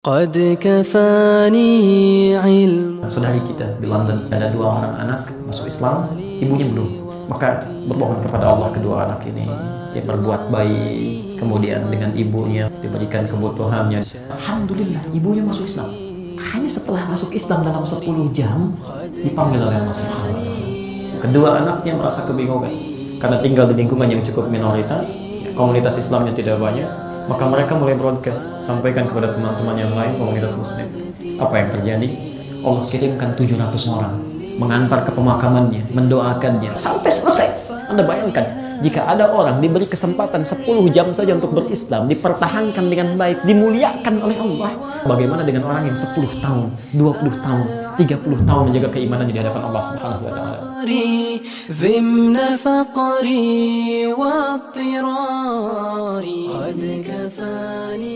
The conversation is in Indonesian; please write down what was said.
قد كفاني علم. Saudari kita di London ada 2 orang anak masuk Islam, ibunya belum. Maka bermohon kepada Allah kedua anak ini yang berbuat baik, kemudian dengan ibunya diberikan kebutuhannya. Alhamdulillah ibunya masuk Islam. Hanya setelah masuk Islam dalam 10 jam dipanggil oleh Allah Subhanahu wa Ta'ala. Kedua anaknya merasa kebingungan karena tinggal di lingkungan yang cukup minoritas, komunitas Islamnya tidak banyak. Maka mereka mulai broadcast, sampaikan kepada teman-teman yang lain komunitas muslim. Apa yang terjadi? Allah kirimkan 700 orang mengantar ke pemakamannya, mendoakannya sampai selesai. Anda bayangkan, jika ada orang diberi kesempatan 10 jam saja untuk berislam, dipertahankan dengan baik, dimuliakan oleh Allah. Bagaimana dengan orang yang 10 tahun, 20 tahun, 30 tahun menjaga keimanan di hadapan Allah Subhanahu wa Ta'ala? ضمن فقري واضطراري قد كفاني